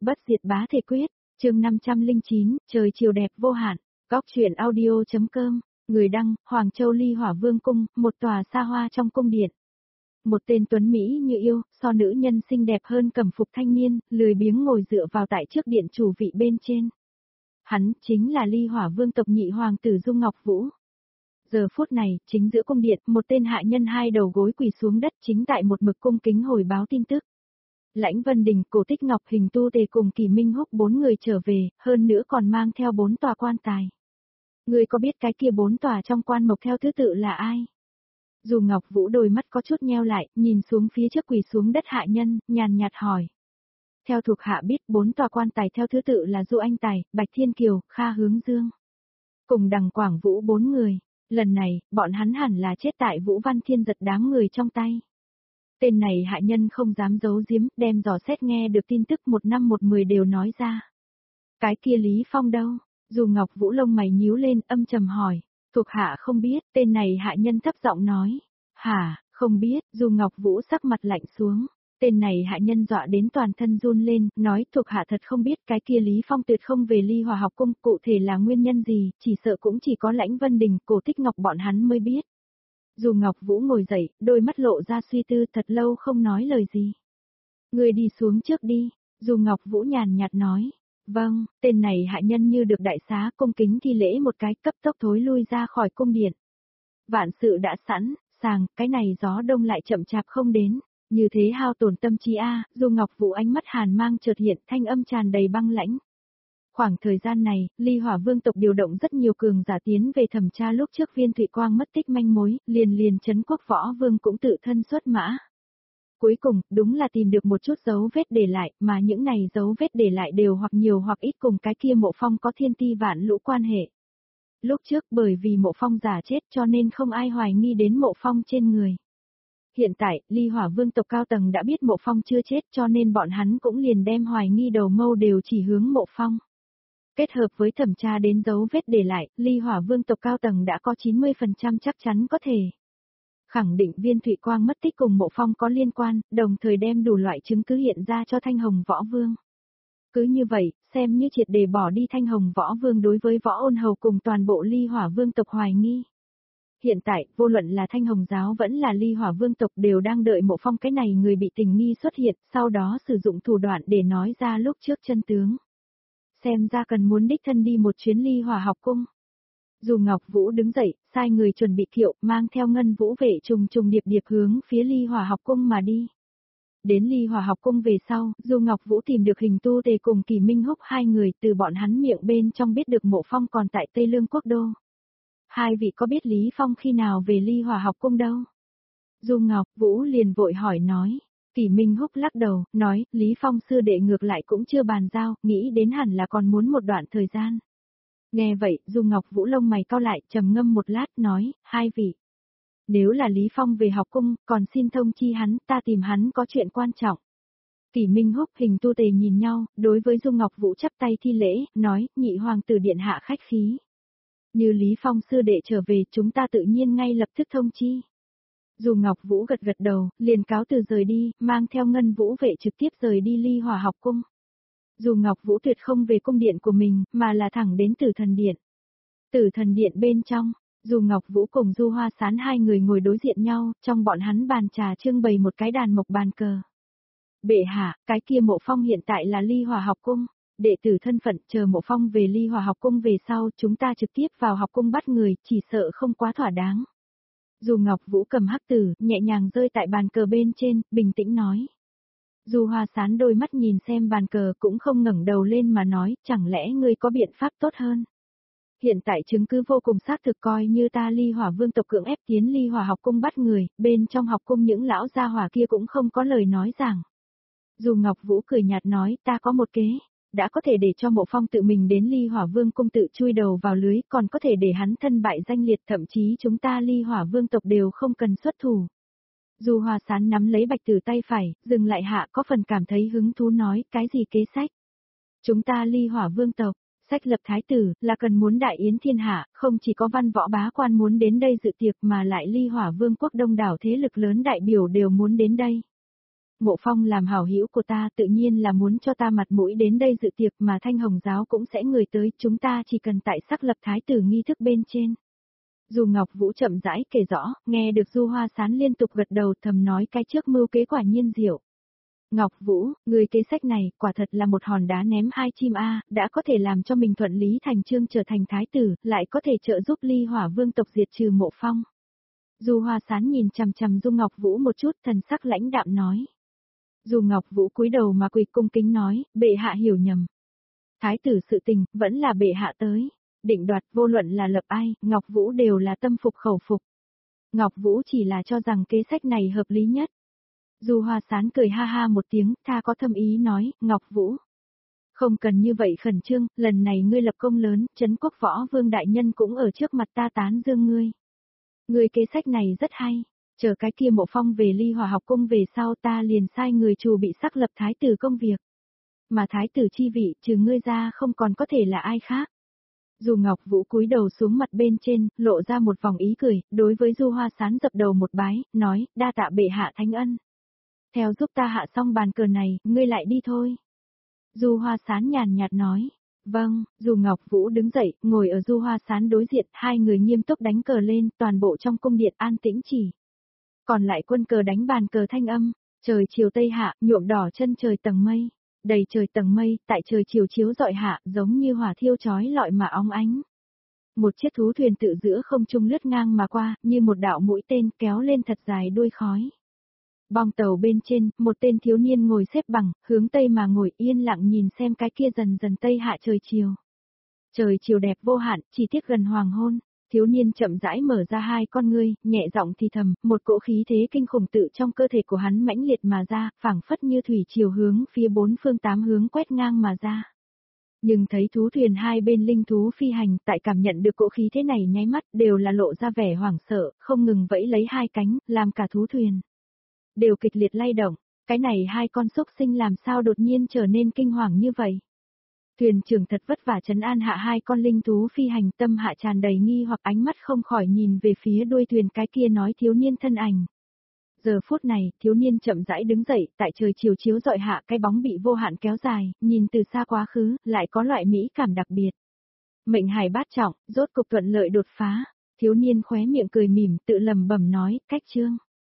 Bất diệt bá thể quyết, chương 509, trời chiều đẹp vô hạn, góc truyện audio.com, người đăng, Hoàng Châu Ly Hỏa Vương Cung, một tòa xa hoa trong cung điện. Một tên tuấn Mỹ như yêu, so nữ nhân xinh đẹp hơn cẩm phục thanh niên, lười biếng ngồi dựa vào tại trước điện chủ vị bên trên. Hắn chính là Ly Hỏa Vương tộc nhị hoàng tử Dung Ngọc Vũ. Giờ phút này, chính giữa cung điện, một tên hạ nhân hai đầu gối quỳ xuống đất chính tại một mực cung kính hồi báo tin tức. Lãnh Vân Đình, Cổ Tích Ngọc, Hình Tu Tề cùng Kỳ Minh Húc 4 người trở về, hơn nữa còn mang theo 4 tòa quan tài. Ngươi có biết cái kia 4 tòa trong quan mộc theo thứ tự là ai? Dù Ngọc Vũ đôi mắt có chút nheo lại, nhìn xuống phía trước quỳ xuống đất hạ nhân, nhàn nhạt hỏi. Theo thuộc hạ biết 4 tòa quan tài theo thứ tự là Du Anh Tài, Bạch Thiên Kiều, Kha Hướng Dương. Cùng Đằng Quảng Vũ 4 người. Lần này, bọn hắn hẳn là chết tại Vũ Văn Thiên giật đám người trong tay. Tên này hạ nhân không dám giấu giếm, đem dò xét nghe được tin tức 1 năm 1 10 đều nói ra. Cái kia Lý Phong đâu? Dù Ngọc Vũ lông mày nhíu lên, âm trầm hỏi. Thuộc hạ không biết, tên này hạ nhân thấp giọng nói. Hả, không biết, dù Ngọc Vũ sắc mặt lạnh xuống. Tên này hạ nhân dọa đến toàn thân run lên, nói thuộc hạ thật không biết cái kia Lý Phong tuyệt không về Ly Hỏa học cung, cụ thể là nguyên nhân gì, chỉ sợ cũng chỉ có Lãnh Vân Đình, Cổ Tích Ngọc bọn hắn mới biết. Dù Ngọc Vũ ngồi dậy, đôi mắt lộ ra suy tư thật lâu không nói lời gì. Người đi xuống trước đi, dù Ngọc Vũ nhàn nhạt nói. Vâng, tên này hạ nhân như được đại xá cung kính thi lễ một cái cấp tốc thối lui ra khỏi cung điện. Vạn sự đã sẵn, sàng, cái này gió đông lại chậm chạp không đến. Như thế hao tổn tâm trí dù Ngọc Vũ ánh mắt hàn mang chợt hiện thanh âm tràn đầy băng lãnh. Khoảng thời gian này, Ly Hỏa Vương tộc điều động rất nhiều cường giả tiến về thẩm tra lúc trước Viên Thụy Quang mất tích manh mối, liền Trấn Quốc Võ Vương cũng tự thân xuất mã. Cuối cùng, đúng là tìm được một chút dấu vết để lại, mà những này dấu vết để lại đều hoặc nhiều hoặc ít cùng cái kia Mộ Phong có thiên ti vạn lũ quan hệ. Lúc trước bởi vì Mộ Phong giả chết cho nên không ai hoài nghi đến Mộ Phong trên người. Hiện tại, Ly Hỏa Vương tộc cao tầng đã biết Mộ Phong chưa chết cho nên bọn hắn cũng liền đem hoài nghi đầu mâu đều chỉ hướng Mộ Phong. Kết hợp với thẩm tra đến dấu vết để lại, Ly Hỏa Vương tộc cao tầng đã có 90% chắc chắn có thể khẳng định Viên Thụy Quang mất tích cùng Mộ Phong có liên quan, đồng thời đem đủ loại chứng cứ hiện ra cho Thanh Hồng Võ Vương. Cứ như vậy, xem như triệt để bỏ đi Thanh Hồng Võ Vương đối với Võ Ôn Hầu cùng toàn bộ Ly Hỏa Vương tộc hoài nghi. Hiện tại, vô luận là Thanh Hồng giáo vẫn là Ly Hỏa Vương tộc đều đang đợi Mộ Phong cái này người bị tình nghi xuất hiện, sau đó sử dụng thủ đoạn để nói ra lúc trước chân tướng. Xem ra cần muốn đích thân đi một chuyến Ly Hỏa học cung. Dù Ngọc Vũ đứng dậy, sai người chuẩn bị kiệu, mang theo Ngân Vũ vệ trùng điệp hướng phía Ly Hỏa học cung mà đi. Đến Ly Hỏa học cung về sau, dù Ngọc Vũ tìm được Hình Tu Tề cùng Kỳ Minh Húc hai người, từ bọn hắn miệng bên trong biết được Mộ Phong còn tại Tây Lương Quốc đô. Hai vị có biết Lý Phong khi nào về Ly Hỏa học cung đâu? Dù Ngọc Vũ liền vội hỏi nói. Kỳ Minh Húc lắc đầu, nói, Lý Phong sư đệ ngược lại cũng chưa bàn giao, nghĩ đến hẳn là còn muốn một đoạn thời gian. Nghe vậy, dù Ngọc Vũ lông mày cau lại, trầm ngâm một lát, nói, hai vị. Nếu là Lý Phong về học cung, còn xin thông chi hắn, ta tìm hắn có chuyện quan trọng. Kỳ Minh Húc, Hình Tu Tề nhìn nhau, đối với Du Ngọc Vũ chắp tay thi lễ, nói, nhị hoàng tử điện hạ khách khí. Như Lý Phong sư đệ trở về chúng ta tự nhiên ngay lập tức thông chi. Dù Ngọc Vũ gật đầu, liền cáo từ rời đi, mang theo Ngân Vũ vệ trực tiếp rời đi Ly Hỏa học cung. Dù Ngọc Vũ tuyệt không về cung điện của mình, mà là thẳng đến Tử Thần Điện. Tử Thần Điện bên trong, dù Ngọc Vũ cùng Du Hoa Sán hai người ngồi đối diện nhau, trong bọn hắn bàn trà trưng bày một cái đàn mộc bàn cờ. Bệ hạ, cái kia Mộ Phong hiện tại là Ly Hỏa học cung. Đệ tử thân phận chờ Mộ Phong về Ly Hỏa học cung về sau chúng ta trực tiếp vào học cung bắt người, chỉ sợ không quá thỏa đáng. Dù Ngọc Vũ cầm hắc tử, nhẹ nhàng rơi tại bàn cờ bên trên, bình tĩnh nói. Dù Hoa Sán đôi mắt nhìn xem bàn cờ cũng không ngẩng đầu lên mà nói, chẳng lẽ ngươi có biện pháp tốt hơn? Hiện tại chứng cứ vô cùng xác thực coi như ta Ly Hỏa Vương tộc cưỡng ép tiến Ly Hỏa học cung bắt người, bên trong học cung những lão gia hỏa kia cũng không có lời nói rằng. Dù Ngọc Vũ cười nhạt nói, ta có một kế. Đã có thể để cho Mộ Phong tự mình đến Ly Hỏa Vương cung tự chui đầu vào lưới, còn có thể để hắn thân bại danh liệt, thậm chí chúng ta Ly Hỏa Vương tộc đều không cần xuất thủ. Dù Hoa Sán nắm lấy Bạch Tử tay phải, dừng lại hạ có phần cảm thấy hứng thú nói, cái gì kế sách? Chúng ta Ly Hỏa Vương tộc, sách lập thái tử, là cần muốn đại yến thiên hạ, không chỉ có văn võ bá quan muốn đến đây dự tiệc mà lại Ly Hỏa Vương quốc đông đảo thế lực lớn đại biểu đều muốn đến đây. Mộ Phong làm hảo hữu của ta tự nhiên là muốn cho ta mặt mũi đến đây dự tiệc mà Thanh Hồng giáo cũng sẽ người tới, chúng ta chỉ cần tại sắc lập thái tử nghi thức bên trên. Du Ngọc Vũ chậm rãi kể rõ, nghe được Du Hoa Sán liên tục gật đầu thầm nói cái trước mưu kế quả nhiên diệu. Ngọc Vũ, người kế sách này quả thật là một hòn đá ném hai chim đã có thể làm cho mình thuận lý thành chương trở thành thái tử, lại có thể trợ giúp Ly Hỏa Vương tộc diệt trừ Mộ Phong. Du Hoa Sán nhìn chằm chằm Du Ngọc Vũ một chút, thần sắc lãnh đạm nói. Du Ngọc Vũ cúi đầu mà quỳ cung kính nói, bệ hạ hiểu nhầm. Thái tử sự tình, vẫn là bệ hạ tới. Định đoạt vô luận là lập ai, Ngọc Vũ đều là tâm phục khẩu phục. Ngọc Vũ chỉ là cho rằng kế sách này hợp lý nhất. Du Hoa Sán cười ha ha một tiếng, tha có thâm ý nói, Ngọc Vũ. Không cần như vậy khẩn trương, lần này ngươi lập công lớn, Trấn Quốc Võ Vương đại nhân cũng ở trước mặt ta tán dương ngươi. Ngươi kế sách này rất hay, chờ cái kia Mộ Phong về Ly Hỏa học cung về sau ta liền sai người chủ bị sắc lập thái tử công việc. Mà thái tử chi vị, trừ ngươi ra không còn có thể là ai khác. Du Ngọc Vũ cúi đầu xuống mặt bên trên, lộ ra một vòng ý cười, đối với Du Hoa Sán dập đầu một bái, nói, đa tạ bệ hạ thánh ân. Theo giúp ta hạ xong bàn cờ này, ngươi lại đi thôi. Du Hoa Sán nhàn nhạt nói, vâng, Du Ngọc Vũ đứng dậy, ngồi ở Du Hoa Sán đối diện, hai người nghiêm túc đánh cờ lên, toàn bộ trong cung điện an tĩnh chỉ. Còn lại quân cờ đánh bàn cờ thanh âm, trời chiều tây hạ, nhuộm đỏ chân trời tầng mây. Đầy trời tầng mây, tại trời chiều chiếu rọi hạ, giống như hỏa thiêu chói lọi mà óng ánh. Một chiếc thú thuyền tự giữa không trung lướt ngang mà qua, như một đạo mũi tên kéo lên thật dài đuôi khói. Bong tàu bên trên, một tên thiếu niên ngồi xếp bằng, hướng tây mà ngồi yên lặng nhìn xem cái kia dần dần tây hạ trời chiều. Trời chiều đẹp vô hạn, chỉ tiếc gần hoàng hôn. Thiếu niên chậm rãi mở ra hai con ngươi, nhẹ giọng thì thầm, một cỗ khí thế kinh khủng tự trong cơ thể của hắn mãnh liệt mà ra, phảng phất như thủy chiều hướng phía bốn phương tám hướng quét ngang mà ra. Nhưng thấy thú thuyền hai bên linh thú phi hành, tại cảm nhận được cỗ khí thế này nháy mắt, đều là lộ ra vẻ hoảng sợ, không ngừng vẫy lấy hai cánh, làm cả thú thuyền đều kịch liệt lay động. Cái này hai con xúc sinh làm sao đột nhiên trở nên kinh hoàng như vậy? Thuyền trưởng thật vất vả trấn an hạ hai con linh thú phi hành, tâm hạ tràn đầy nghi hoặc ánh mắt không khỏi nhìn về phía đuôi thuyền cái kia nói thiếu niên thân ảnh. Giờ phút này, thiếu niên chậm rãi đứng dậy, tại trời chiều chiếu rọi hạ cái bóng bị vô hạn kéo dài, nhìn từ xa quá khứ, lại có loại mỹ cảm đặc biệt. Mệnh hải bát trọng, rốt cục thuận lợi đột phá, thiếu niên khóe miệng cười mỉm, tự lẩm bẩm nói, cách chương.